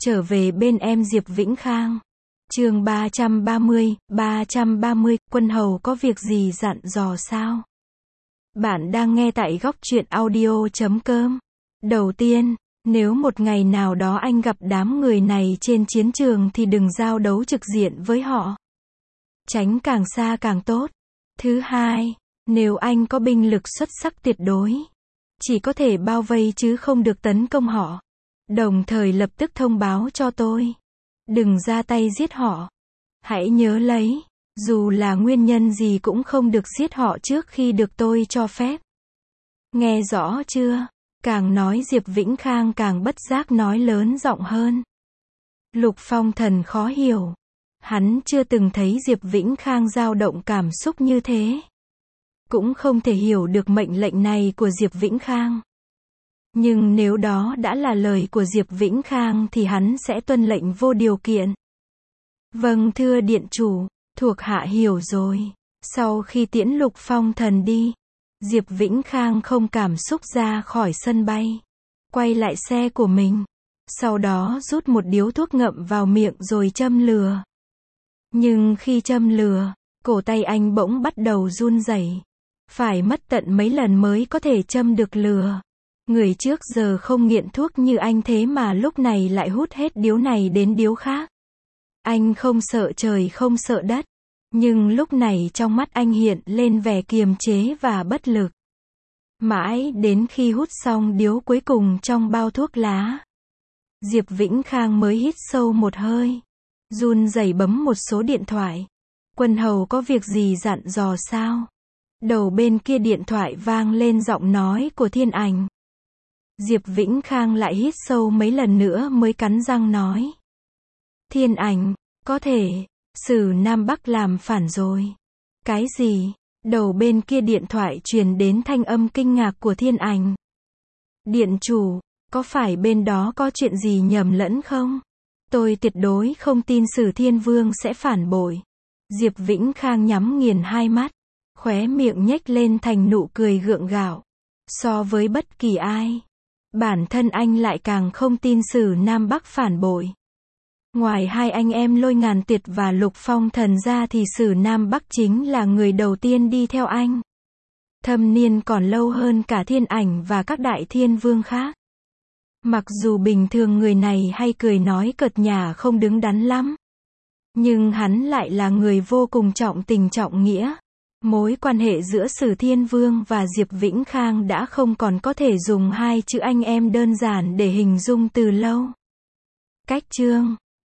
Trở về bên em Diệp Vĩnh Khang. Chương 330, quân hầu có việc gì dặn dò sao? Bạn đang nghe tại góc truyện audio.com. Đầu tiên, nếu một ngày nào đó anh gặp đám người này trên chiến trường thì đừng giao đấu trực diện với họ. Tránh càng xa càng tốt. Thứ hai, nếu anh có binh lực xuất sắc tuyệt đối, chỉ có thể bao vây chứ không được tấn công họ. Đồng thời lập tức thông báo cho tôi. Đừng ra tay giết họ. Hãy nhớ lấy, dù là nguyên nhân gì cũng không được giết họ trước khi được tôi cho phép. Nghe rõ chưa? Càng nói Diệp Vĩnh Khang càng bất giác nói lớn giọng hơn. Lục Phong Thần khó hiểu. Hắn chưa từng thấy Diệp Vĩnh Khang dao động cảm xúc như thế. Cũng không thể hiểu được mệnh lệnh này của Diệp Vĩnh Khang. Nhưng nếu đó đã là lời của Diệp Vĩnh Khang thì hắn sẽ tuân lệnh vô điều kiện. Vâng thưa điện chủ, thuộc hạ hiểu rồi. Sau khi tiễn Lục Phong Thần đi, Diệp Vĩnh Khang không cảm xúc ra khỏi sân bay. Quay lại xe của mình. Sau đó rút một điếu thuốc ngậm vào miệng rồi châm lửa. Nhưng khi châm lửa, cổ tay anh bỗng bắt đầu run rẩy. Phải mất tận mấy lần mới có thể châm được lửa. Người trước giờ không nghiện thuốc như anh thế mà lúc này lại hút hết điếu này đến điếu khác. Anh không sợ trời không sợ đất. Nhưng lúc này trong mắt anh hiện lên vẻ kiềm chế và bất lực. Mãi đến khi hút xong điếu cuối cùng trong bao thuốc lá, Diệp Vĩnh Khang mới hít sâu một hơi. Run rẩy bấm một số điện thoại. Quân hầu có việc gì dặn dò sao? Đầu bên kia điện thoại vang lên giọng nói của Thiên Ảnh. Diệp Vĩnh Khang lại hít sâu mấy lần nữa mới cắn răng nói. Thiên Ảnh, có thể, Sử Nam Bắc làm phản rồi. Cái gì? Đầu bên kia điện thoại truyền đến thanh âm kinh ngạc của Thiên Ảnh. Điện chủ, có phải bên đó có chuyện gì nhầm lẫn không? Tôi tuyệt đối không tin Sử Thiên Vương sẽ phản bội. Diệp Vĩnh Khang nhắm nghiền hai mắt, khóe miệng nhếch lên thành nụ cười gượng gạo. So với bất kỳ ai, bản thân anh lại càng không tin Sử Nam Bắc phản bội. Ngoài hai anh em Lôi Ngàn Tuyệt và Lục Phong Thần ra thì Sử Nam Bắc chính là người đầu tiên đi theo anh. Thâm niên còn lâu hơn cả Thiên Ảnh và các đại thiên vương khác. Mặc dù bình thường người này hay cười nói cợt nhả không đứng đắn lắm, nhưng hắn lại là người vô cùng trọng tình trọng nghĩa. Mối quan hệ giữa Sử Thiên Vương và Diệp Vĩnh Khang đã không còn có thể dùng hai chữ anh em đơn giản để hình dung từ lâu. Cách chương